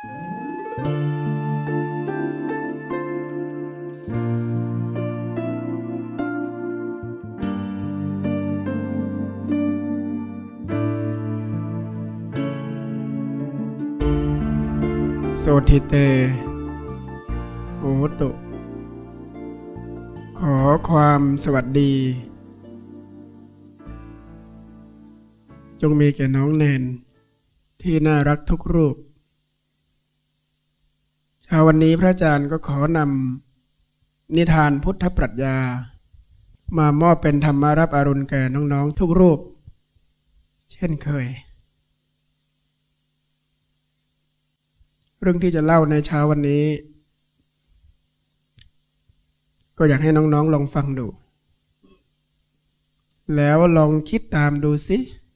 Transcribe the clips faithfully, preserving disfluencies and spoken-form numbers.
โสทิเตโหตุขอความสวัสดีจงมีแก่น้องแนนที่น่ารักทุกรูปเช้าวันนี้พระอาจารย์ก็ขอนำนิทานพุทธปรัชญามามอบเป็นธรรมารับอรุณแก่น้องๆทุกรูปเช่นเคยเรื่องที่จะเล่าในเช้าวันนี้ก็อยากให้น้องๆลองฟังดูแล้วลองคิดตามดูสิ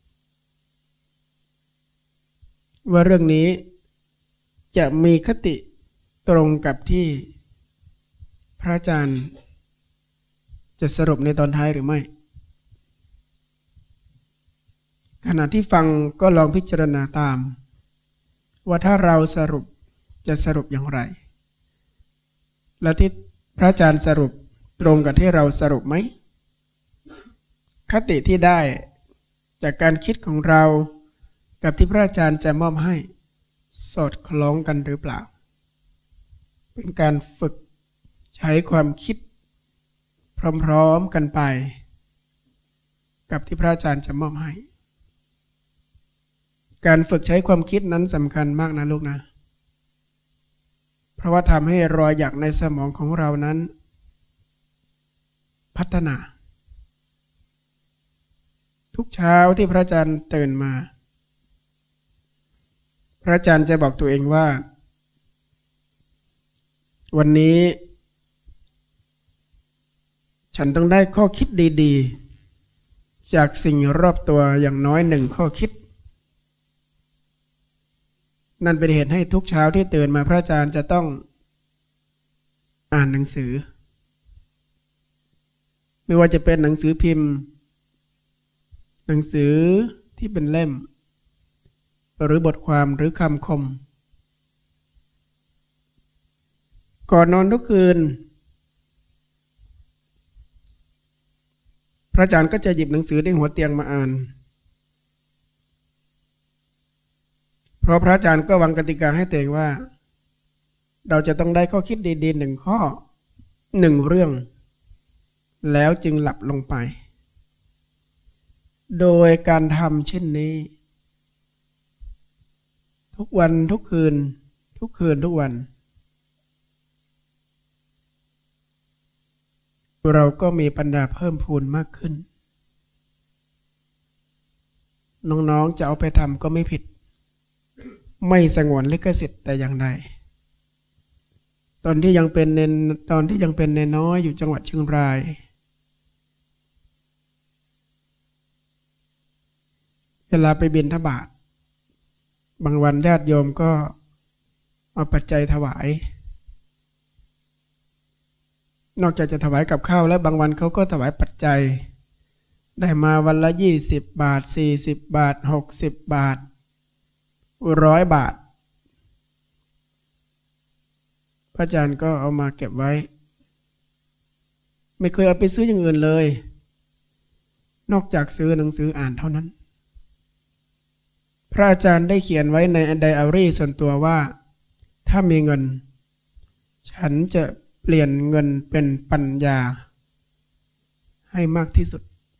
ว่าเรื่องนี้จะมีคติตรงกับที่พระอาจารย์จะสรุปในตอนท้ายหรือไม่ขณะที่ฟังก็ลองพิจารณาตามว่าถ้าเราสรุปจะสรุปอย่างไรและที่พระอาจารย์สรุปตรงกับที่เราสรุปไหมคติที่ได้จากการคิดของเรากับที่พระอาจารย์จะมอบให้สอดคล้องกันหรือเปล่าเป็นการฝึกใช้ความคิดพร้อมๆกันไปกับที่พระอาจารย์จะมอบให้การฝึกใช้ความคิดนั้นสำคัญมากนะลูกนะเพราะว่าทำให้รอยหยักในสมองของเรานั้นพัฒนาทุกเช้าที่พระอาจารย์ตื่นมาพระอาจารย์จะบอกตัวเองว่าวันนี้ฉันต้องได้ข้อคิดดีๆจากสิ่งรอบตัวอย่างน้อยหนึ่งข้อคิดนั่นเป็นเหตุให้ทุกเช้าที่ตื่นมาพระอาจารย์จะต้องอ่านหนังสือไม่ว่าจะเป็นหนังสือพิมพ์หนังสือที่เป็นเล่มหรือบทความหรือคำคมก่อนนอนทุกคืนพระอาจารย์ก็จะหยิบหนังสือที่หัวเตียงมาอ่านเพราะพระอาจารย์ก็วางกติกาให้ตัวเองว่าเราจะต้องได้ข้อคิดดีๆหนึ่งข้อหนึ่งเรื่องแล้วจึงหลับลงไปโดยการทำเช่นนี้ทุกวันทุกคืนทุกคืนทุกวันเราก็มีปัญญาเพิ่มพูนมากขึ้นน้องๆจะเอาไปทำก็ไม่ผิดไม่สงวนลิขสิทธิ์แต่อย่างใดตอนที่ยังเป็นเนนตอนที่ยังเป็นเนนน้อยอยู่จังหวัดเชียงรายเวลาไปบิณฑบาตบางวันญาติโยมก็เอาปัจจัยถวายนอกจากจะถวายกับข้าวแล้วบางวันเขาก็ถวายปัจจัยได้มาวันละยี่สิบบาทสี่สิบบาทหกสิบบาทร้อยบาทพระอาจารย์ก็เอามาเก็บไว้ไม่เคยเอาไปซื้ออย่างอื่นเลยนอกจากซื้อหนังสืออ่านเท่านั้นพระอาจารย์ได้เขียนไว้ในไดอารี่ส่วนตัวว่าถ้ามีเงินฉันจะเปลี่ยนเงินเป็นปัญญาให้มากที่สุด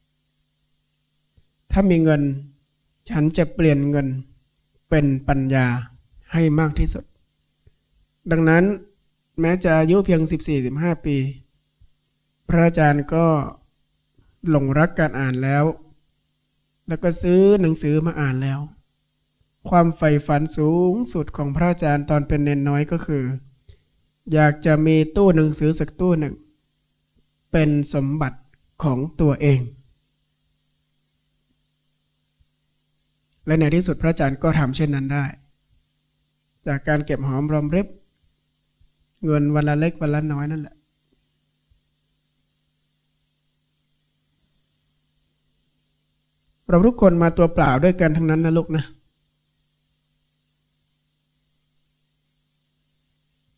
ถ้ามีเงินฉันจะเปลี่ยนเงินเป็นปัญญาให้มากที่สุดดังนั้นแม้จะอายุเพียง สิบสี่ สิบห้า ปีพระอาจารย์ก็หลงรักการอ่านแล้วแล้วก็ซื้อหนังสือมาอ่านแล้วความใฝ่ฝันสูงสุดของพระอาจารย์ตอนเป็นเนนน้อยก็คืออยากจะมีตู้หนังสือสักตู้หนึ่งเป็นสมบัติของตัวเองและในที่สุดพระอาจารย์ก็ทำเช่นนั้นได้จากการเก็บหอมรอมริบเงินวันละเล็กวันละน้อยนั่นแหละเราทุกคนมาตัวเปล่าด้วยกันทั้งนั้นนะลูกนะ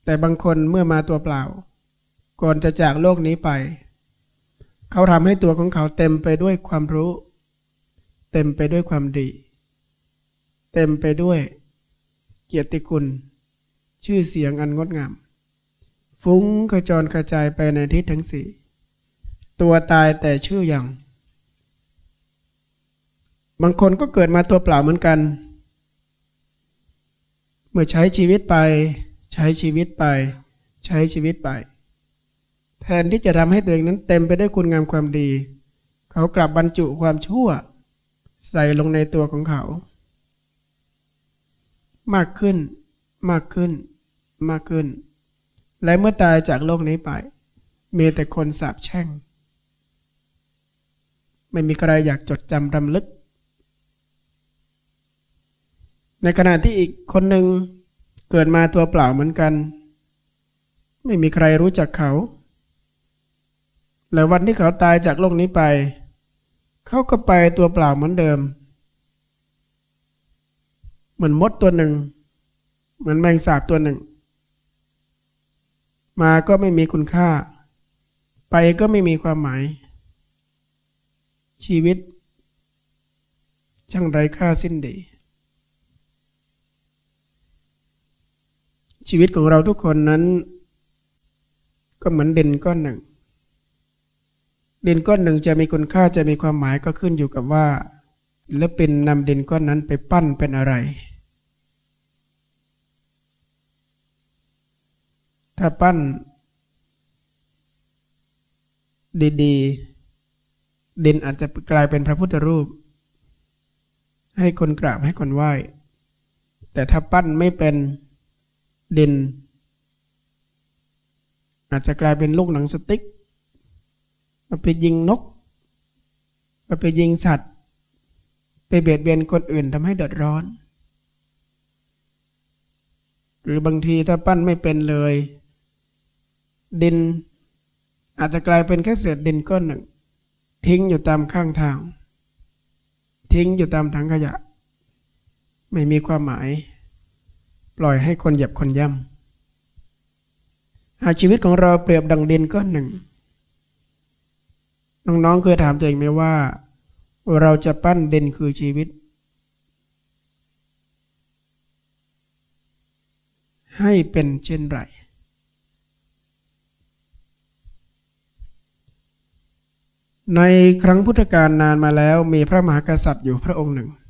แต่บางคนเมื่อมาตัวเปล่าก่อนจะจากโลกนี้ไปเขาทำให้ตัวของเขาเต็มไปด้วยความรู้เต็มไปด้วยความดีเต็มไปด้วยเกียรติคุณชื่อเสียงอันงดงามฟุ้งกระจรกระจายไปในทิศทั้งสี่ตัวตายแต่ชื่อยังบางคนก็เกิดมาตัวเปล่าเหมือนกันเมื่อใช้ชีวิตไปใช้ชีวิตไปใช้ชีวิตไปแทนที่จะทำให้ตัวเองนั้นเต็มไปด้วยคุณงามความดีเขากลับบรรจุความชั่วใส่ลงในตัวของเขามากขึ้นมากขึ้นมากขึ้นและเมื่อตายจากโลกนี้ไปมีแต่คนสาปแช่งไม่มีใครอยากจดจำรำลึกในขณะที่อีกคนหนึ่งเกิดมาตัวเปล่าเหมือนกันไม่มีใครรู้จักเขาแล้ววันที่เขาตายจากโลกนี้ไปเขาก็ไปตัวเปล่าเหมือนเดิมเหมือนมดตัวหนึ่งเหมือนแมงสาบตัวหนึ่งมาก็ไม่มีคุณค่าไปก็ไม่มีความหมายชีวิตช่างไร้ค่าสิ้นดีชีวิตของเราทุกคนนั้นก็เหมือนดินก้อนหนึ่งดินก้อนหนึ่งจะมีคุณค่าจะมีความหมายก็ขึ้นอยู่กับว่าศิลปินนำดินก้อนนั้นไปปั้นเป็นอะไรถ้าปั้นดีๆดินอาจจะกลายเป็นพระพุทธรูปให้คนกราบให้คนไหว้แต่ถ้าปั้นไม่เป็นดินอาจจะกลายเป็นลูกหนังสติ๊กมาไปยิงนกมาไปยิงสัตว์ไปเบียดเบียนคนอื่นทำให้เดือดร้อนหรือบางทีถ้าปั้นไม่เป็นเลยดินอาจจะกลายเป็นแค่เศษดินก้อนหนึ่งทิ้งอยู่ตามข้างทางทิ้งอยู่ตามถังขยะไม่มีความหมายปล่อยให้คนเหยียบคนย่ำหากชีวิตของเราเปรียบดังดินก้อนหนึ่งน้องๆเคยถามตัวเองไหมว่าเราจะปั้นดินคือชีวิตให้เป็นเช่นไรในครั้งพุทธกาลนานมาแล้วมีพระมหากษัตริย์อยู่พระองค์หนึ่ง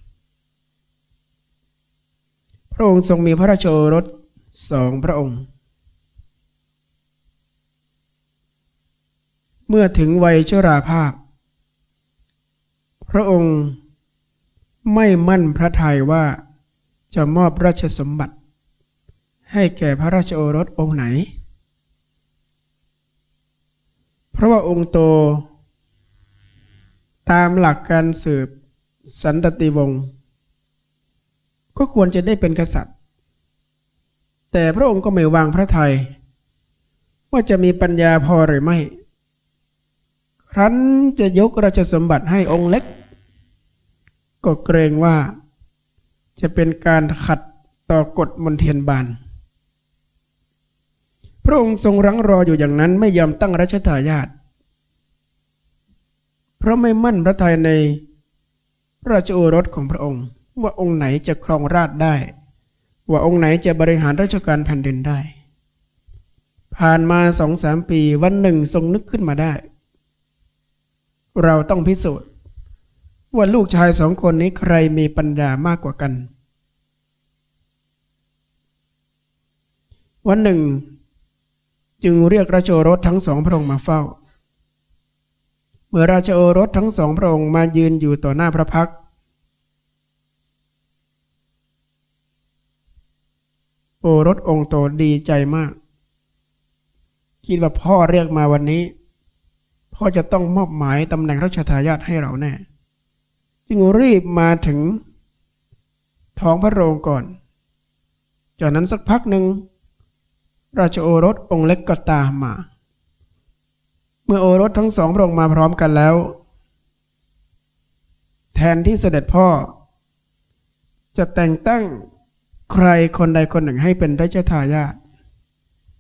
พระองค์ทรงมีพระราชโอรสสองพระองค์เมื่อถึงวัยชราภาพพระองค์ไม่มั่นพระทัยว่าจะมอบราชสมบัติให้แก่พระราชโอรสองค์ไหนเพราะว่าองค์โตตามหลักการสืบสันตติวงศ์ก็ควรจะได้เป็นกษัตริย์แต่พระองค์ก็ไม่วางพระทัยว่าจะมีปัญญาพอหรือไม่ครั้นจะยกราชสมบัติให้องค์เล็กก็เกรงว่าจะเป็นการขัดต่อกฎมนเทียนบานพระองค์ทรงรั้งรออยู่อย่างนั้นไม่ยอมตั้งรัชทายาทเพราะไม่มั่นพระทัยในพระราชโอรสของพระองค์ว่าองค์ไหนจะครองราชย์ได้ว่าองค์ไหนจะบริหารราชการแผ่นดินได้ผ่านมาสองสามปีวันหนึ่งทรงนึกขึ้นมาได้เราต้องพิสูจน์ว่าลูกชายสองคนนี้ใครมีปัญญามากกว่ากันวันหนึ่งจึงเรียกราชโอรสทั้งสองพระองค์มาเฝ้าเมื่อราชโอรสทั้งสองพระองค์มายืนอยู่ต่อหน้าพระพักตร์โอรสองค์โตดีใจมากคิดว่าพ่อเรียกมาวันนี้พ่อจะต้องมอบหมายตำแหน่งราชทายาทให้เราแน่จึงรีบมาถึงท้องพระโรงก่อนจากนั้นสักพักหนึ่งราชโอรสองค์เล็กก็ตามมาเมื่อโอรสทั้งสองพระองค์มาพร้อมกันแล้วแทนที่เสด็จพ่อจะแต่งตั้งใครคนใดคนหนึ่งให้เป็นราชทายาท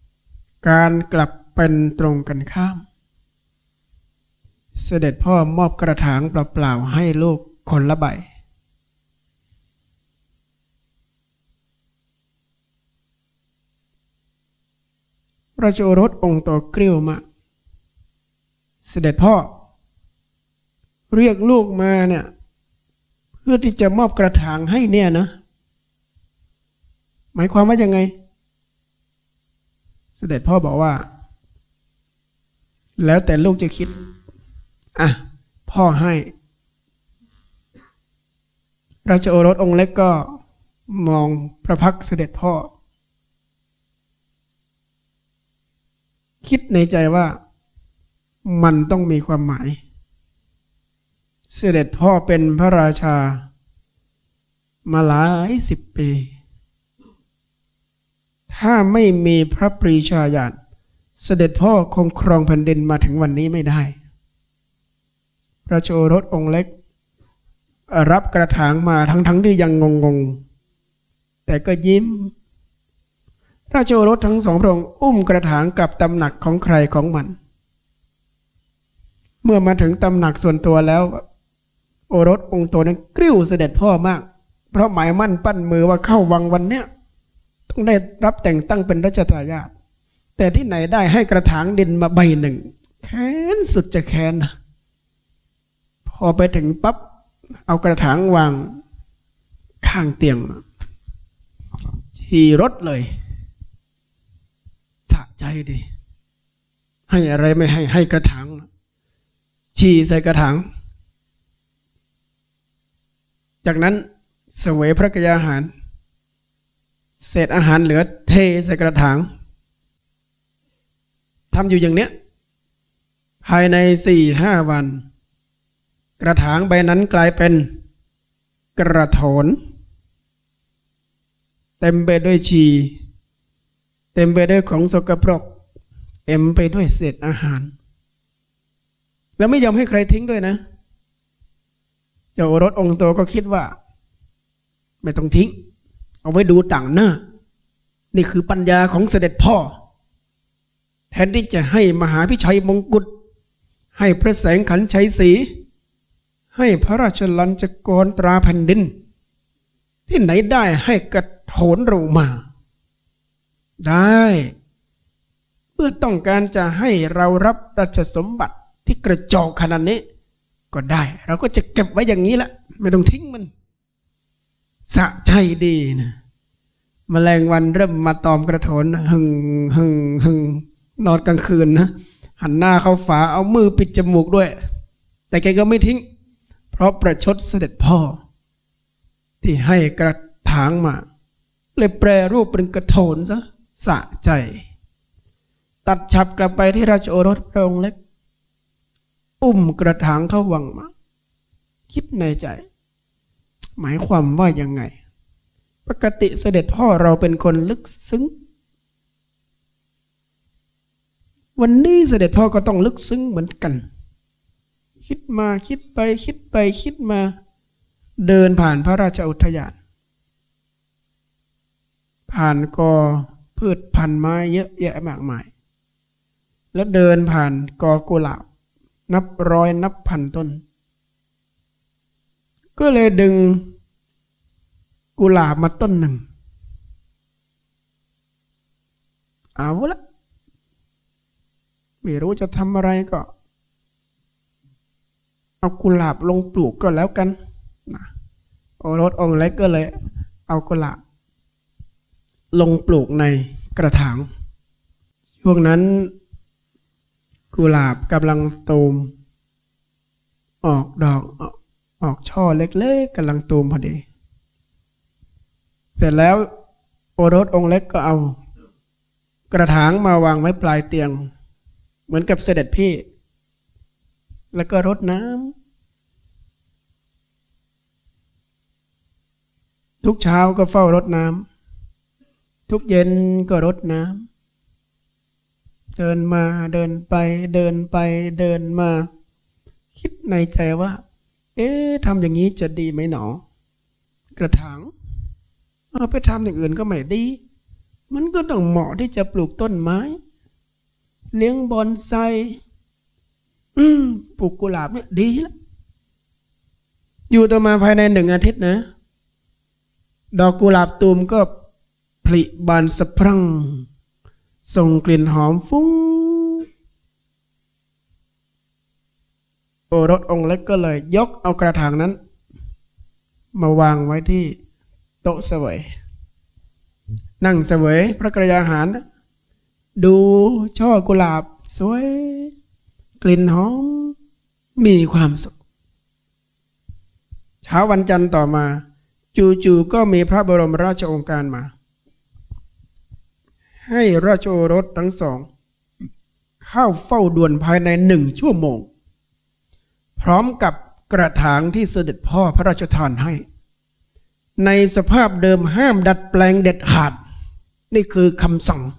การกลับเป็นตรงกันข้ามเสด็จพ่อมอบกระถางเปล่าๆให้ลูกคนละใบราชโอรสองค์โตเกรี้ยวมากเสด็จพ่อเรียกลูกมาเนี่ยเพื่อที่จะมอบกระถางให้เนี่ยนะหมายความว่ายังไงเสด็จพ่อบอกว่าแล้วแต่ลูกจะคิดอ่ะพ่อให้ราชโอรสองค์เล็กก็มองพระพักตร์เสด็จพ่อคิดในใจว่ามันต้องมีความหมายเสด็จพ่อเป็นพระราชามาหลายสิบปีถ้าไม่มีพระปรีชาญาณเสด็จพ่อคงครองแผ่นดินมาถึงวันนี้ไม่ได้พระโอรสองค์เล็กรับกระถางมาทั้งทั้งที่ยังงงๆแต่ก็ยิ้มพระโอรสทั้งสองพระองค์อุ้มกระถางกลับตำหนักของใครของมันเมื่อมาถึงตำหนักส่วนตัวแล้วโอรสองค์โตนั้นกริ้วเสด็จพ่อมากเพราะหมายมั่นปั้นมือว่าเข้าวังวันเนี้ยต้องได้รับแต่งตั้งเป็นรัชทายาทแต่ที่ไหนได้ให้กระถางดินมาใบหนึ่งแค้นสุดจะแค้นนะพอไปถึงปั๊บเอากระถางวางข้างเตียงขี่รถเลยสะใจดีให้อะไรไม่ให้ให้กระถางฉี่ใส่กระถางจากนั้นเสวยพระกยาหารเศษอาหารเหลือเทใส่กระถางทำอยู่อย่างเนี้ยภายในสี่ห้าวันกระถางใบนั้นกลายเป็นกระโถนเต็มไปด้วยฉี่เต็มไปด้วยของสกปรกเต็มไปด้วยเศษอาหารแล้วไม่ยอมให้ใครทิ้งด้วยนะเจ้าโอรสองค์โตก็คิดว่าไม่ต้องทิ้งเอาไว้ดูต่างหน้านี่คือปัญญาของเสด็จพ่อแทนที่จะให้มหาพิชัยมงกุฎให้พระแสงขันชัยศรีให้พระราชลัญจกรตราแผ่นดินที่ไหนได้ให้กระโถนเรามาได้เมื่อต้องการจะให้เรารับราชสมบัติที่กระจอกขนาดนี้ก็ได้เราก็จะเก็บไว้อย่างนี้แหละไม่ต้องทิ้งมันสะใจดีนะแมลงวันเริ่มมาตอมกระโถนหึงหึงหึงนอนกลางคืนนะหันหน้าเข้าฝาเอามือปิดจมูกด้วยแต่แกก็ไม่ทิ้งเพราะประชดเสด็จพ่อที่ให้กระถางมาเลยแปรรูปเป็นกระโถนซะสะใจตัดฉับกลับไปที่ราชโอรสพระองค์เล็กอุ้มกระถางเข้าวังมาคิดในใจหมายความว่ายังไงปกติเสด็จพ่อเราเป็นคนลึกซึ้งวันนี้เสด็จพ่อก็ต้องลึกซึ้งเหมือนกันคิดมาคิดไปคิดไปคิดมาเดินผ่านพระราชอุทยานผ่านกอพืชพันธุ์ไม้เยอะแยะมากมายแล้วเดินผ่านกอกุหลาบนับร้อยนับพันต้นก็เลยดึงกุหลาบมาต้นหนึ่งเอาละไม่รู้จะทำอะไรก็เอากุหลาบลงปลูกก็แล้วกันนะโอรสองค์เล็กก็เลยเอากุหลาบลงปลูกในกระถางช่วงนั้นกุหลาบกำลังตูมออกดอกออกช่อเล็กๆกำลังตูมพอดีเสร็จแล้วโอรสองค์เล็กก็เอากระถางมาวางไว้ปลายเตียงเหมือนกับเสด็จพี่แล้วก็รดน้ำทุกเช้าก็เฝ้ารดน้ำทุกเย็นก็รดน้ำเดินมาเดินไปเดินไปเดินมาคิดในใจว่าเอ๊ะทำอย่างนี้จะดีไหมหนอกระถางเอาไปทำอย่างอื่นก็ไม่ดีมันก็ต้องเหมาะที่จะปลูกต้นไม้เลี้ยงบอนไซอืมปลูกกุหลาบเนี่ยดีแล้วอยู่ต่อมาภายในหนึ่งอาทิตย์นะดอกกุหลาบตูมก็ผลิบานสะพรั่งส่งกลิ่นหอมฟุ้งโอรสองค์เล็กก็เลยยกเอากระถางนั้นมาวางไว้ที่โต๊ะเสวยนั่งเสวยพระกยาหารดูช่อกุหลาบสวยกลิ่นหอมมีความสุขเช้าวันจันทร์ต่อมาจู่ๆก็มีพระบรมราชโองการมาให้ราชโอรสทั้งสองเข้าเฝ้าด่วนภายในหนึ่งชั่วโมงพร้อมกับกระถางที่เสด็จพ่อพระราชทานให้ในสภาพเดิมห้ามดัดแปลงเด็ดขาดนี่คือคำสั่ง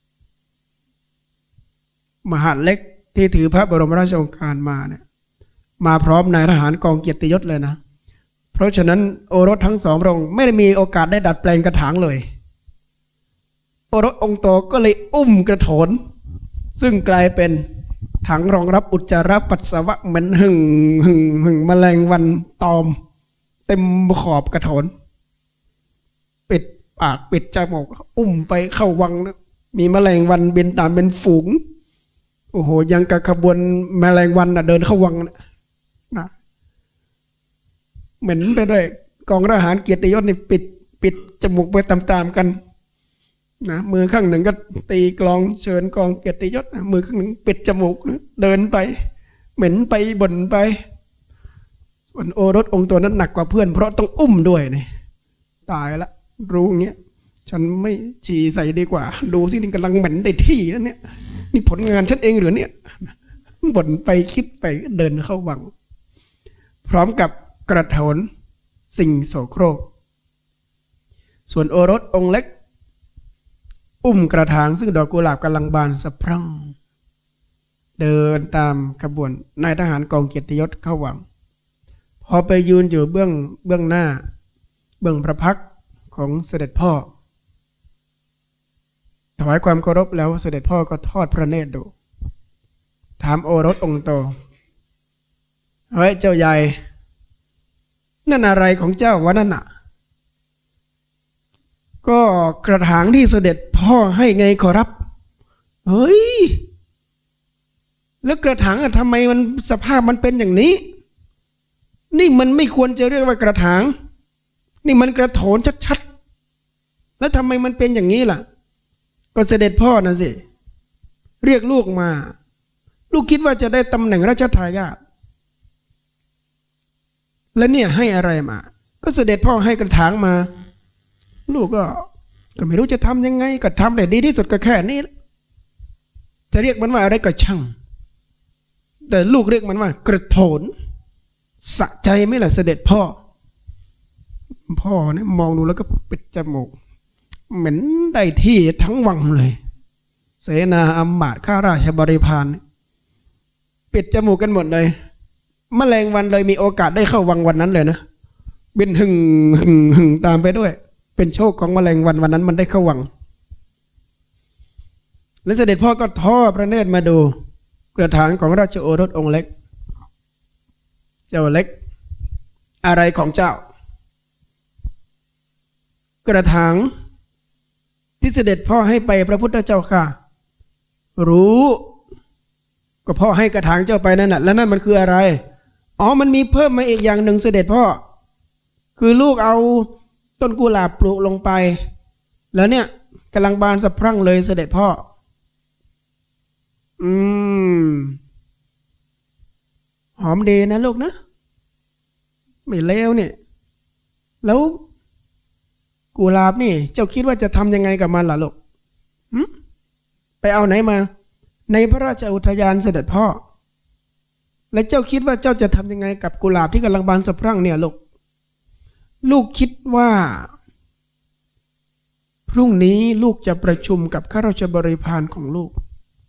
มหาดเล็กที่ถือพระบรมราชโองการมาเนี่ยมาพร้อมนายทหารกองเกียรติยศเลยนะเพราะฉะนั้นโอรสทั้งสองพระองค์ไม่ได้มีโอกาสได้ดัดแปลงกระถางเลยโอรสองค์โตก็เลยอุ้มกระโถนซึ่งกลายเป็นถังรองรับอุจจาระปัสสาวะเหมือนหึ่งหึ่งหึ่งแมลงวันตอมเต็มขอบกระโถนปิดปากปิดจมูกอุ้มไปเข้าวังนะมีแมลงวันบินตามเป็นฝูงโอ้โหยังกับขบวนแมลงวันนะเดินเข้าวังนะนะเหม็นไปด้วยกองทหารเกียรติยศนี่ปิดปิดจมูกไปตามๆกันนะมือข้างหนึ่งก็ตีกลองเชิญกองเกียรติยศนะมือข้างหนึ่งปิดจมูกนะเดินไปเหม็นไปบ่นไปส่วนโอรสองค์ตัวนั้นหนักกว่าเพื่อนเพราะต้องอุ้มด้วยนี่ตายละรู้เงี้ยฉันไม่ฉี่ใส่ดีกว่าดูสินี่กำลังเหม็นได้ที่แล้วเนี่ยนี่ผลงานฉันเองหรือเนี่ยบ่นไปคิดไปเดินเข้าวังพร้อมกับกระโถนสิ่งโสโครกส่วนโอรสองค์เล็กอุ้มกระถางซึ่งดอกกุหลาบกำลังบานสะพรั่งเดินตามขบวนนายทหารกองเกียรติยศเข้าวังพอไปยืนอยู่เบื้องเบื้องหน้าเบื้องพระพักตร์ของเสด็จพ่อถวายความเคารพแล้วเสด็จพ่อก็ทอดพระเนตรดูถามโอรสองค์โตเฮ้ยเจ้าใหญ่นั่นอะไรของเจ้าวะนั่นน่ะก็กระถางที่เสด็จพ่อให้ไงขอรับเฮ้ยแล้วกระถางอะทำไมมันสภาพมันเป็นอย่างนี้นี่มันไม่ควรจะเรียกว่ากระถางนี่มันกระโถนชัดๆแล้วทำไมมันเป็นอย่างนี้ล่ะก็เสด็จพ่อนะสิเรียกลูกมาลูกคิดว่าจะได้ตำแหน่งราชทายาทแล้วเนี่ยให้อะไรมาก็เสด็จพ่อให้กระถางมาลูกก็ก็ไม่รู้จะทำยังไงก็ทำแต่ดีที่สุดก็แค่นี้จะเรียกมันว่าอะไรก็ช่างแต่ลูกเรียกมันว่ากระโถนสะใจไหมล่ะเสด็จพ่อพ่อเนี่ยมองดูแล้วก็ปิดจมูกเหม็นได้ที่ทั้งวังเลยเสนาอำมาตย์ข้าราชบริพารปิดจมูกกันหมดเลยแมลงวันเลยมีโอกาสได้เข้าวังวันนั้นเลยนะบินหึ่งหึ่งหึ่งตามไปด้วยเป็นโชคของแมลงวันวันนั้นมันได้เข้าวังและเสด็จพ่อก็ทอดพระเนตรมาดูกระถางของราชโอรสองค์เล็กเจ้าเล็กอะไรของเจ้ากระถางที่เสด็จพ่อให้ไปพระพุทธเจ้าค่ะรู้ก็พ่อให้กระถางเจ้าไปนั่นแหละแล้วนั่นมันคืออะไรอ๋อมันมีเพิ่มมาอีกอย่างหนึ่งเสด็จพ่อคือลูกเอาต้นกุหลาบปลูกลงไปแล้วเนี่ยกำลังบานสะพรั่งเลยเสด็จพ่ออืมหอมดีนะลูกนะไม่เลวเนี่ยแล้วกุหลาบนี่เจ้าคิดว่าจะทำยังไงกับมันล่ะลูกไปเอาไหนมาในพระราชอุทยานเสด็จพ่อและเจ้าคิดว่าเจ้าจะทำยังไงกับกุหลาบที่กำลังบานสะพรั่งเนี่ยลูกลูกคิดว่าพรุ่งนี้ลูกจะประชุมกับข้าราชบริพารของลูก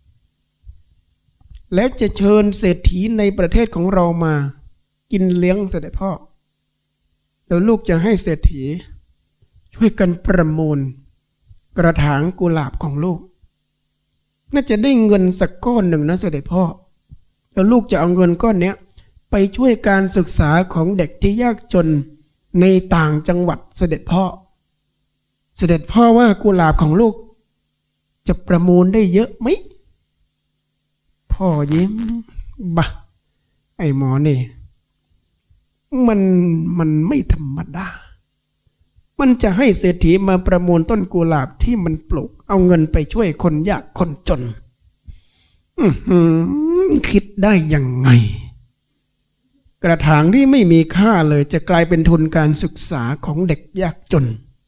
แล้วจะเชิญเศรษฐีในประเทศของเรามากินเลี้ยงเสด็จพ่อแล้วลูกจะให้เศรษฐีช่วยกันประมูลกระถางกุหลาบของลูกน่าจะได้เงินสักก้อนหนึ่งนะเสด็จพ่อแล้วลูกจะเอาเงินก้อนนี้ไปช่วยการศึกษาของเด็กที่ยากจนในต่างจังหวัดเสด็จพ่อเสด็จพ่อว่ากุหลาบของลูกจะประมูลได้เยอะไหมพ่อยิ้มบะไอ้หมอนี่มันมันไม่ธรรมดามันจะให้เศรษฐีมาประมูลต้นกุหลาบที่มันปลูกเอาเงินไปช่วยคนยากคนจนอือหือคิดได้ยังไงกระถางที่ไม่มีค่าเลยจะกลายเป็นทุนการศึกษาของเด็กยากจน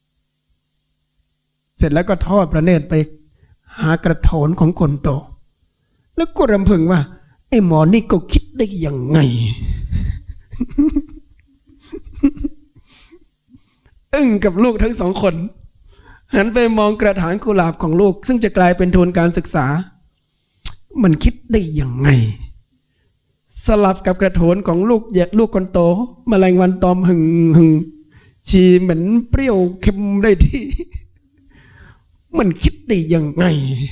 เสร็จแล้วก็ทอดพระเนตรไปหากระโถนของคนโตแล้วก็รำพึงว่าไอ้หมอนี่ก็คิดได้ยังไง อึ้งกับลูกทั้งสองคนหันไปมองกระถางกุหลาบของลูกซึ่งจะกลายเป็นทุนการศึกษามันคิดได้ยังไงสลับกับกระโถนของลูกแยกลูกคนโตแมลงวันตอมหึงหึงชีเหม็นเปรี้ยวเค็มได้ที่มันคิดได้ยังไง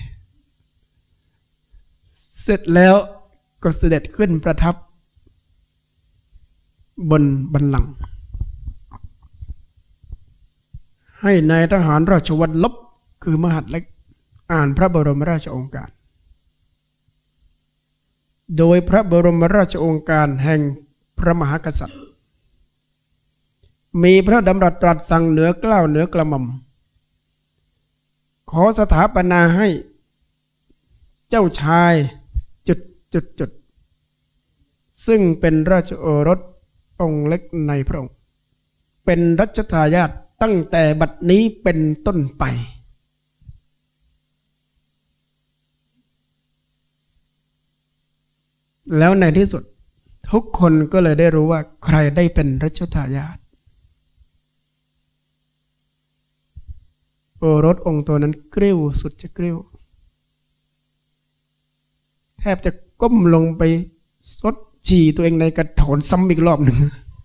เสร็จแล้วก็เสด็จขึ้นประทับบนบัลลังก์ให้นายทหารราชวัลลบคือมหาดเล็กอ่านพระบรมราชโองการโดยพระบรมราชโองการแห่งพระมหากษัตริย์มีพระดำรัสตรัสสั่งเหนือเกล้าเหนือกระหม่อมขอสถาปนาให้เจ้าชายจุดจุดจุดซึ่งเป็นราชโอรสองค์เล็กในพระองค์เป็นรัชทายาทตั้งแต่บัดนี้เป็นต้นไปแล้วในที่สุดทุกคนก็เลยได้รู้ว่าใครได้เป็นรัชทายาทโอรสองค์ตัวนั้นกริ้วสุดจะกริ้วแทบจะก้มลงไปซดฉี่ตัวเองในกระโถนซ้ำอีกรอบหนึ่ง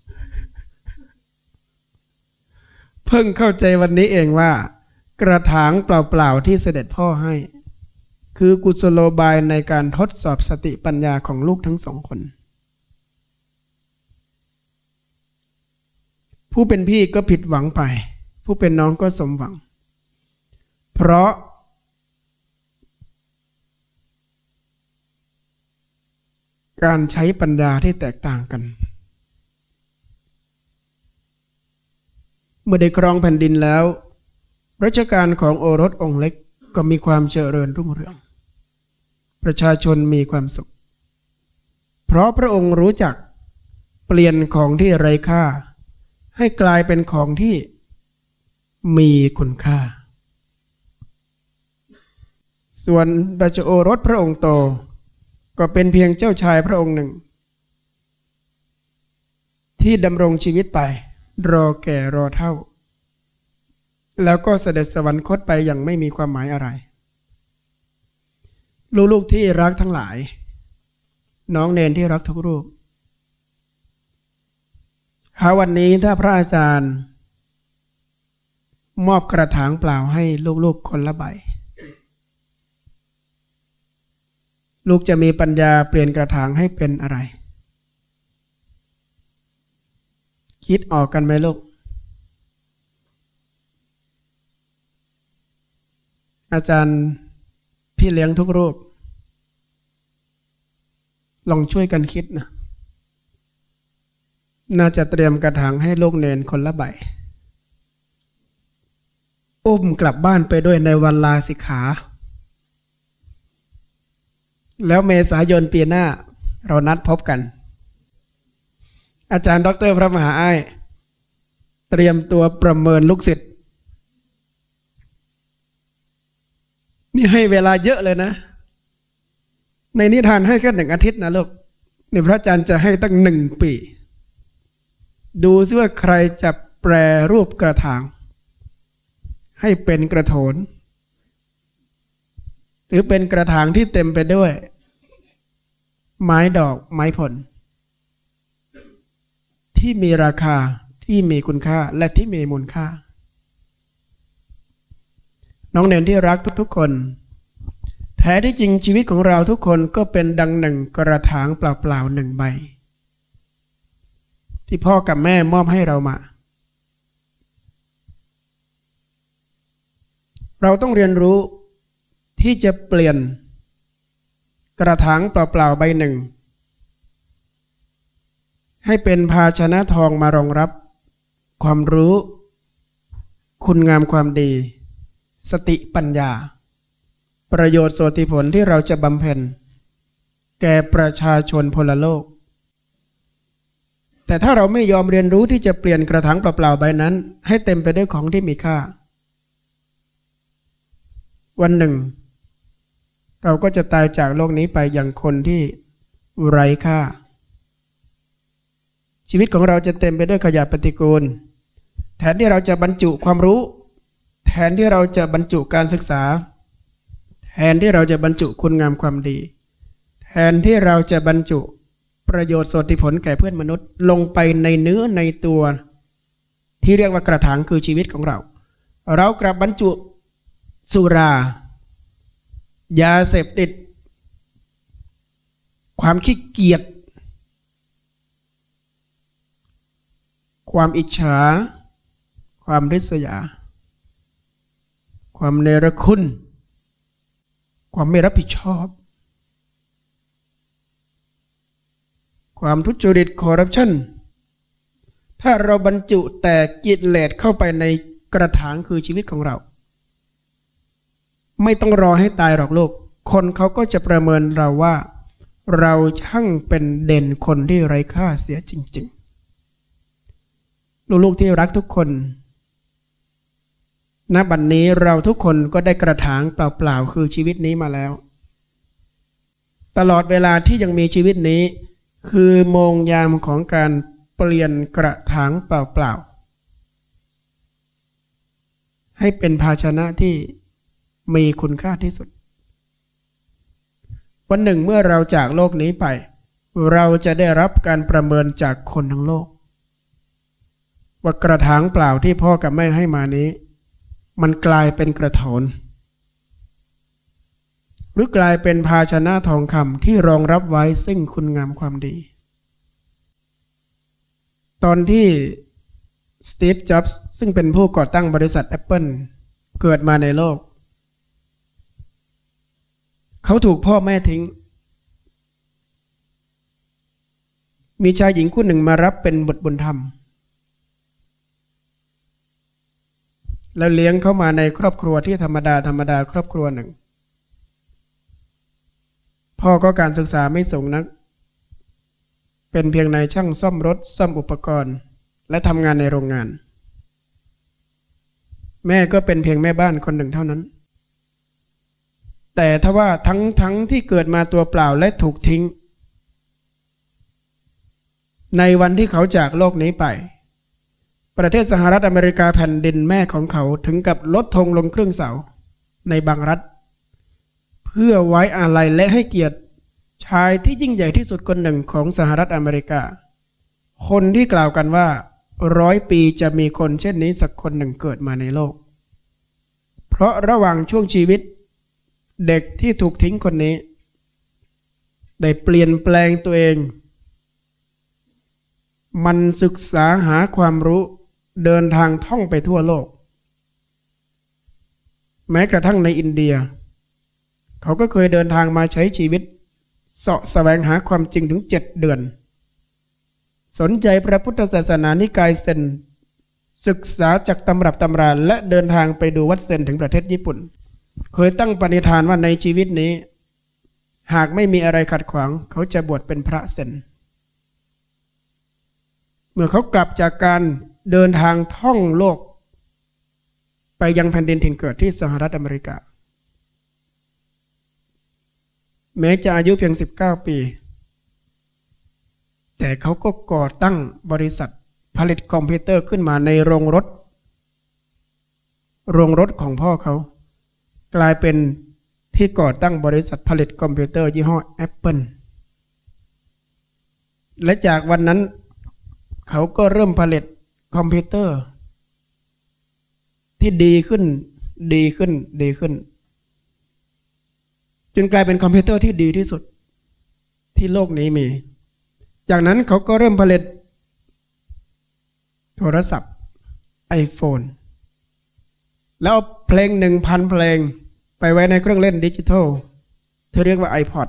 เพิ่งเข้าใจวันนี้เองว่ากระถางเปล่าๆที่เสด็จพ่อให้คือกุศโลบายในการทดสอบสติปัญญาของลูกทั้งสองคนผู้เป็นพี่ก็ผิดหวังไปผู้เป็นน้องก็สมหวังเพราะการใช้ปัญญาที่แตกต่างกันเมื่อได้ครองแผ่นดินแล้วรัชกาลของโอรสองค์เล็กก็มีความเจริญรุ่งเรืองประชาชนมีความสุขเพราะพระองค์รู้จักเปลี่ยนของที่ไร้ค่าให้กลายเป็นของที่มีคุณค่าส่วนราชโอรสพระองค์โตก็เป็นเพียงเจ้าชายพระองค์หนึ่งที่ดำรงชีวิตไปรอแก่รอเฒ่าแล้วก็เสด็จสวรรคตไปอย่างไม่มีความหมายอะไรลูกๆที่รักทั้งหลายน้องเนนที่รักทุกรูปหาวันนี้ถ้าพระอาจารย์มอบกระถางเปล่าให้ลูกๆคนละใบลูกจะมีปัญญาเปลี่ยนกระถางให้เป็นอะไรคิดออกกันไหมลูกอาจารย์พี่เลี้ยงทุกรูปลองช่วยกันคิดนะน่าจะเตรียมกระถางให้ลูกเนนคนละใบอุ้มกลับบ้านไปด้วยในวันลาสิกขาแล้วเมษายนปีหน้าเรานัดพบกันอาจารย์ดร.พระมหาอ้ายเตรียมตัวประเมินลูกศิษย์นี่ให้เวลาเยอะเลยนะในนิทานให้แค่หนึ่งอาทิตย์นะลูกในพระอาจารย์จะให้ตั้งหนึ่งปีดูซิว่าใครจะแปรรูปกระถางให้เป็นกระโถนหรือเป็นกระถางที่เต็มไปด้วยไม้ดอกไม้ผลที่มีราคาที่มีคุณค่าและที่มีมูลค่าน้องเนนที่รักทุกๆคนแท้ที่จริงชีวิตของเราทุกคนก็เป็นดังหนึ่งกระถางเปล่าๆหนึ่งใบที่พ่อกับแม่มอบให้เรามาเราต้องเรียนรู้ที่จะเปลี่ยนกระถางเปล่าๆใบหนึ่งให้เป็นภาชนะทองมารองรับความรู้คุณงามความดีสติปัญญาประโยชน์โสติผลที่เราจะบำเพ็ญแก่ประชาชนพลโลกแต่ถ้าเราไม่ยอมเรียนรู้ที่จะเปลี่ยนกระถางเปล่าๆใบนั้นให้เต็มไปด้วยของที่มีค่าวันหนึ่งเราก็จะตายจากโลกนี้ไปอย่างคนที่ไร้ค่าชีวิตของเราจะเต็มไปด้วยขยะปฏิกูลแทนที่เราจะบรรจุความรู้แทนที่เราจะบรรจุการศึกษาแทนที่เราจะบรรจุคุณงามความดีแทนที่เราจะบรรจุประโยชน์โสติผลแก่เพื่อนมนุษย์ลงไปในเนื้อในตัวที่เรียกว่ากระถางคือชีวิตของเราเรากลับบรรจุสุรายาเสพติดความขี้เกียจความอิจฉาความริษยาความเนรคุณความไม่รับผิดชอบความทุจริตคอร์รัปชันถ้าเราบรรจุแต่กิเลสเข้าไปในกระถางคือชีวิตของเราไม่ต้องรอให้ตายหรอกลูกคนเขาก็จะประเมินเราว่าเราช่างเป็นเด่นคนที่ไร้ค่าเสียจริงๆลูกๆที่รักทุกคนณบัดนี้เราทุกคนก็ได้กระถางเปล่าๆคือชีวิตนี้มาแล้วตลอดเวลาที่ยังมีชีวิตนี้คือโมงยามของการเปลี่ยนกระถางเปล่าๆให้เป็นภาชนะที่มีคุณค่าที่สุดวันหนึ่งเมื่อเราจากโลกนี้ไปเราจะได้รับการประเมินจากคนทั้งโลกว่ากระถางเปล่าที่พ่อกับแม่ให้มานี้มันกลายเป็นกระโถนหรือกลายเป็นภาชนะทองคำที่รองรับไว้ซึ่งคุณงามความดีตอนที่สตีฟ จ็อบส์ซึ่งเป็นผู้ก่อตั้งบริษัท Apple เกิดมาในโลกเขาถูกพ่อแม่ทิ้งมีชายหญิงคู่หนึ่งมารับเป็นบุตรบุญธรรมแล้วเลี้ยงเขามาในครอบครัวที่ธรรมดาธรรมดาครอบครัวหนึ่งพ่อก็การศึกษาไม่สูงนักเป็นเพียงนายช่างซ่อมรถซ่อมอุปกรณ์และทำงานในโรงงานแม่ก็เป็นเพียงแม่บ้านคนหนึ่งเท่านั้นแต่ถ้าว่าทั้งทั้งที่เกิดมาตัวเปล่าและถูกทิ้งในวันที่เขาจากโลกนี้ไปประเทศสหรัฐอเมริกาแผ่นดินแม่ของเขาถึงกับลดธงลงครึ่งเสาในบางรัฐเพื่อไว้อาลัยและให้เกียรติชายที่ยิ่งใหญ่ที่สุดคนหนึ่งของสหรัฐอเมริกาคนที่กล่าวกันว่าร้อยปีจะมีคนเช่นนี้สักคนหนึ่งเกิดมาในโลกเพราะระหว่างช่วงชีวิตเด็กที่ถูกทิ้งคนนี้ได้เปลี่ยนแปลงตัวเองมันศึกษาหาความรู้เดินทางท่องไปทั่วโลกแม้กระทั่งในอินเดียเขาก็เคยเดินทางมาใช้ชีวิตเสาะแสวงหาความจริงถึงเจ็ดเดือนสนใจพระพุทธศาสนานิกายเซนศึกษาจากตำรับตำราและเดินทางไปดูวัดเซนถึงประเทศญี่ปุ่นเคยตั้งปณิธานว่าในชีวิตนี้หากไม่มีอะไรขัดขวางเขาจะบวชเป็นพระเซนเมื่อเขากลับจากการเดินทางท่องโลกไปยังแผ่นดินถิ่นเกิดที่สหรัฐอเมริกาแม้จะอายุเพียงสิบเก้าปีแต่เขาก็ก่อตั้งบริษัทผลิตคอมพิวเตอร์ขึ้นมาในโรงรถโรงรถของพ่อเขากลายเป็นที่ก่อตั้งบริษัทผลิตคอมพิวเตอร์ยี่ห้อ Apple และจากวันนั้นเขาก็เริ่มผลิตคอมพิวเตอร์ที่ดีขึ้นดีขึ้นดีขึ้นจจนกลายเป็นคอมพิวเตอร์ที่ดีที่สุดที่โลกนี้มีจากนั้นเขาก็เริ่มผลิตโทรศัพท์ iPhone แล้วเอาเพลงหนึ่งพันเพลงไปไว้ในเครื่องเล่นดิจิทัลที่เรียกว่า iPod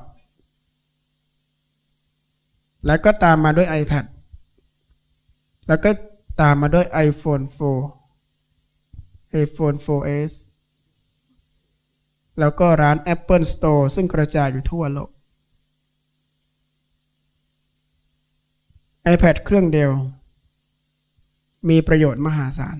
แล้วก็ตามมาด้วย iPad แล้วก็ตามมาด้วย iPhone โฟร์ iPhone โฟร์ เอส แล้วก็ร้าน Apple Store ซึ่งกระจายอยู่ทั่วโลก iPad เครื่องเดียวมีประโยชน์มหาศาล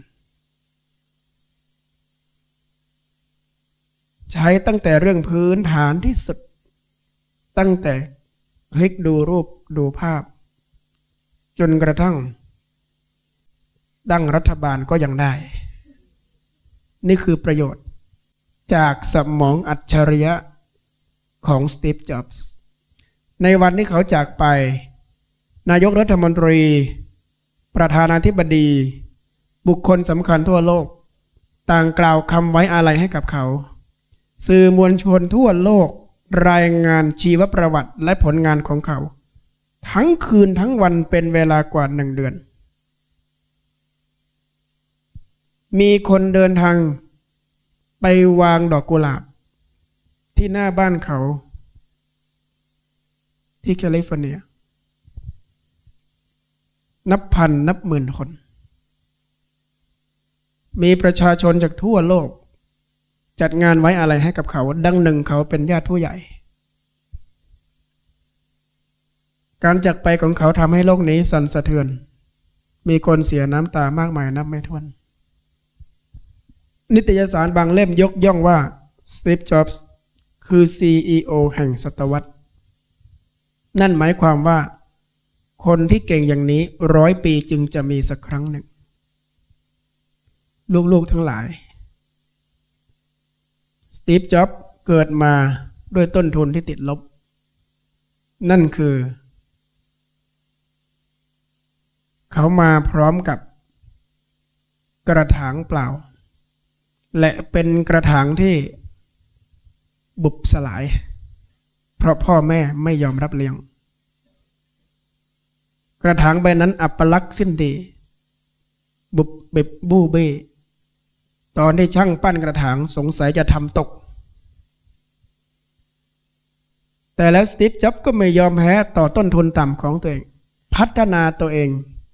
ใช้ตั้งแต่เรื่องพื้นฐานที่สุดตั้งแต่คลิกดูรูปดูภาพจนกระทั่งตั้งรัฐบาลก็ยังได้นี่คือประโยชน์จากสมองอัจฉริยะของสตีฟ จ็อบส์ในวันที่เขาจากไปนายกรัฐมนตรีประธานาธิบดีบุคคลสำคัญทั่วโลกต่างกล่าวคำไว้อาลัยให้กับเขาสื่อมวลชนทั่วโลกรายงานชีวประวัติและผลงานของเขาทั้งคืนทั้งวันเป็นเวลากว่าหนึ่งเดือนมีคนเดินทางไปวางดอกกุหลาบที่หน้าบ้านเขาที่แคลิฟอร์เนียนับพันนับหมื่นคนมีประชาชนจากทั่วโลกจัดงานไว้อะไรให้กับเขาดังหนึ่งเขาเป็นญาติผู้ใหญ่การจากไปของเขาทำให้โลกนี้สั่นสะเทือนมีคนเสียน้ำตามากมายนับไม่ถ้วนนิตยสารบางเล่มยกย่องว่าสตีฟ จ็อบส์คือ ซี อี โอ แห่งศตวรรษนั่นหมายความว่าคนที่เก่งอย่างนี้ร้อยปีจึงจะมีสักครั้งหนึ่งลูกๆทั้งหลายสตีฟ จ็อบส์เกิดมาด้วยต้นทุนที่ติดลบนั่นคือเขามาพร้อมกับกระถางเปล่าและเป็นกระถางที่บุบสลายเพราะพ่อแม่ไม่ยอมรับเลี้ยงกระถางใบนั้นอัปลักษณ์สิ้นดีบุบเบ็บบู้เบ้ตอนที่ช่างปั้นกระถางสงสัยจะทำตกแต่แล้วสตีฟ จ็อบส์ก็ไม่ยอมแพ้ต่อต้นทุนต่ำของตัวเองพัฒนาตัวเอง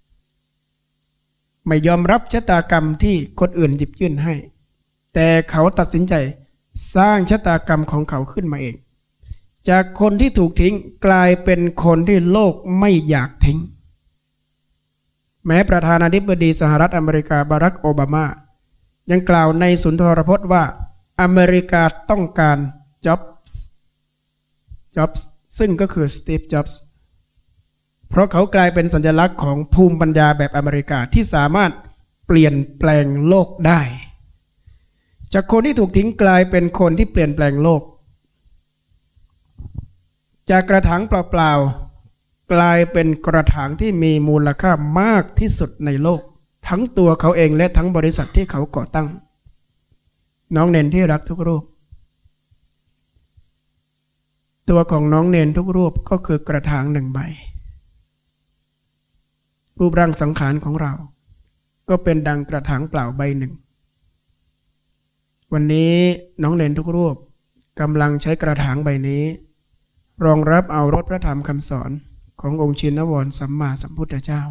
ไม่ยอมรับชะตากรรมที่คนอื่นหยิบยื่นให้แต่เขาตัดสินใจสร้างชะตากรรมของเขาขึ้นมาเองจากคนที่ถูกทิ้งกลายเป็นคนที่โลกไม่อยากทิ้งแม้ประธานาธิบดีสหรัฐอเมริกาบารักโอบามายังกล่าวในสุนทรพจน์ว่าอเมริกาต้องการจ็อบส์จ็อบส์ซึ่งก็คือสตีฟ จ็อบส์เพราะเขากลายเป็นสัญลักษณ์ของภูมิปัญญาแบบอเมริกาที่สามารถเปลี่ยนแปลงโลกได้จากคนที่ถูกทิ้งกลายเป็นคนที่เปลี่ยนแปลงโลกจากกระถางเปล่าๆกลายเป็นกระถางที่มีมูลค่ามากที่สุดในโลกทั้งตัวเขาเองและทั้งบริษัทที่เขาก่อตั้งน้องเนนที่รักทุกรูปตัวของน้องเนนทุกรูปก็คือกระถางหนึ่งใบรูปร่างสังขารของเราก็เป็นดังกระถางเปล่าใบหนึ่งวันนี้น้องเนนทุกรูปกำลังใช้กระถางใบนี้รองรับเอารถพระธรรมคำสอนขององค์ชินวรสัมมาสัมพุทธเจ้า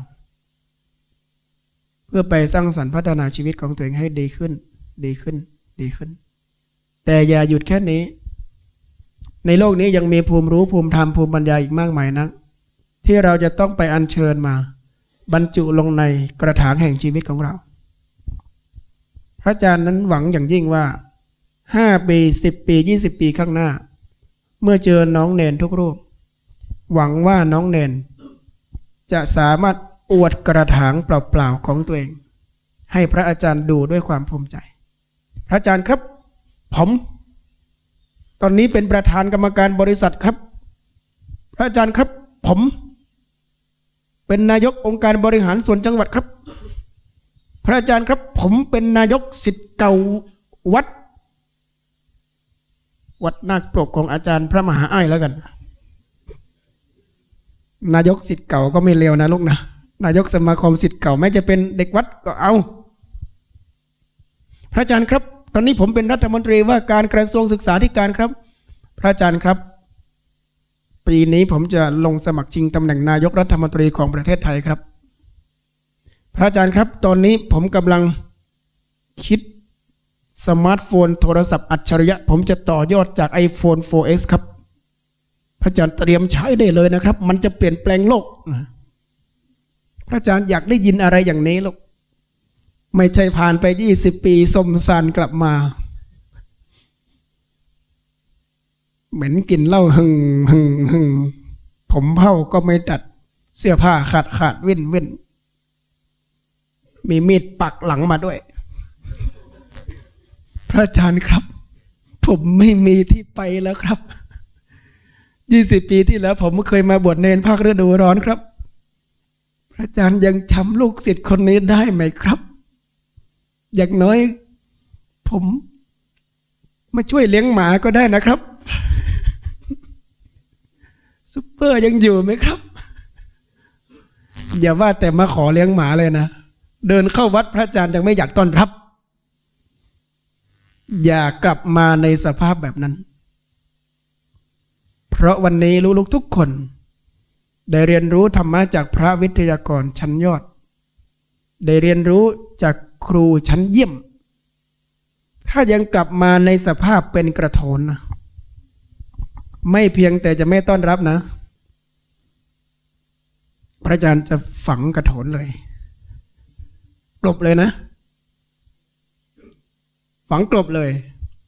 เพื่อไปสร้างสรรค์พัฒนาชีวิตของตัวเองให้ดีขึ้นดีขึ้นดีขึ้นแต่อย่าหยุดแค่นี้ในโลกนี้ยังมีภูมิรู้ภูมิธรรมภูมิปัญญาอีกมากมายนักที่เราจะต้องไปอัญเชิญมาบรรจุลงในกระถางแห่งชีวิตของเราพระอาจารย์นั้นหวังอย่างยิ่งว่าห้าปีสิบปียี่สิบปีข้างหน้าเมื่อเจอน้องเนนทุกรูปหวังว่าน้องเนนจะสามารถอวดกระถางเปล่าๆของตัวเองให้พระอาจารย์ดูด้วยความภูมิใจพระอาจารย์ครับผมตอนนี้เป็นประธานกรรมการบริษัทครับพระอาจารย์ครับผมเป็นนายกองค์การบริหารส่วนจังหวัดครับพระอาจารย์ครับผมเป็นนายกศิษย์เก่าวัดวัดนาคปรกของอาจารย์พระมหาอ้ายแล้วกันนายกศิษย์เก่าก็ไม่เลวนะลูกนะนายกสมาคมศิษย์เก่าแม้จะเป็นเด็กวัดก็เอาพระอาจารย์ครับตอนนี้ผมเป็นรัฐมนตรีว่าการกระทรวงศึกษาธิการครับพระอาจารย์ครับปีนี้ผมจะลงสมัครชิงตำแหน่งนายกรัฐมนตรีของประเทศไทยครับพระอาจารย์ครับตอนนี้ผมกำลังคิดสมาร์ทโฟนโทรศัพท์อัจฉริยะผมจะต่อยอดจาก ไอโฟน โฟร์ เอส ครับพระอาจารย์เตรียมใช้ได้เลยนะครับมันจะเปลี่ยนแปลงโลกพระอาจารย์อยากได้ยินอะไรอย่างนี้ลูกไม่ใช่ผ่านไปยี่สิบปีสมสารกลับมาเหม็นกินเหล้าหึงหึงหึงผมเผ้าก็ไม่ตัดเสื้อผ้าขาดขาดวิ่นวิ่นมีมีดปักหลังมาด้วยพระอาจารย์ครับผมไม่มีที่ไปแล้วครับยี่สิบปีที่แล้วผมเคยมาบวชเนรภาคฤดูร้อนครับพระอาจารย์ยังจำลูกศิษย์คนนี้ได้ไหมครับอย่างน้อยผมมาช่วยเลี้ยงหมาก็ได้นะครับซุปเปอร์ยังอยู่ไหมครับอย่าว่าแต่มาขอเลี้ยงหมาเลยนะเดินเข้าวัดพระอาจารย์ยังไม่อยากต้อนรับอย่ากลับมาในสภาพแบบนั้นเพราะวันนี้ลูกๆทุกคนได้เรียนรู้ธรรมะจากพระวิทยากรชั้นยอดได้เรียนรู้จากครูชั้นเยี่ยมถ้ายังกลับมาในสภาพเป็นกระโถนนะไม่เพียงแต่จะไม่ต้อนรับนะพระอาจารย์จะฝังกระโถนเลยกลบเลยนะฝังกลบเลย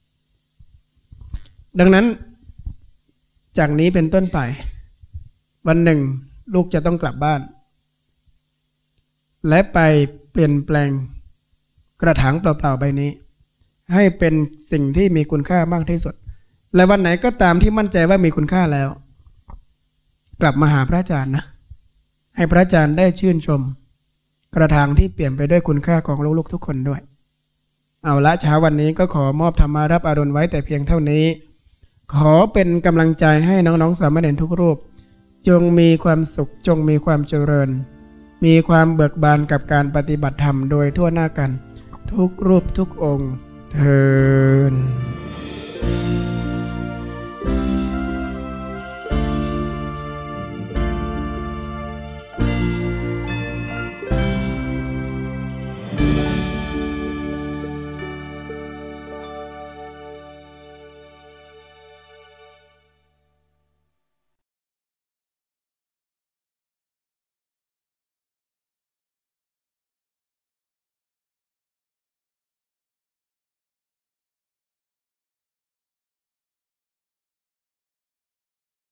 ดังนั้นจากนี้เป็นต้นไปวันหนึ่งลูกจะต้องกลับบ้านและไปเปลี่ยนแปลงกระถางเปล่าๆใบนี้ให้เป็นสิ่งที่มีคุณค่ามากที่สุดและวันไหนก็ตามที่มั่นใจว่ามีคุณค่าแล้วกลับมาหาพระอาจารย์นะให้พระอาจารย์ได้ชื่นชมกระถางที่เปลี่ยนไปด้วยคุณค่าของลูกๆทุกคนด้วยเอาละเช้าวันนี้ก็ขอมอบธรรมารับอรุณไว้แต่เพียงเท่านี้ขอเป็นกำลังใจให้น้องๆสามเณรทุกรูปจงมีความสุขจงมีความเจริญมีความเบิกบานกับการปฏิบัติธรรมโดยทั่วหน้ากันทุกรูปทุกองค์เทอญ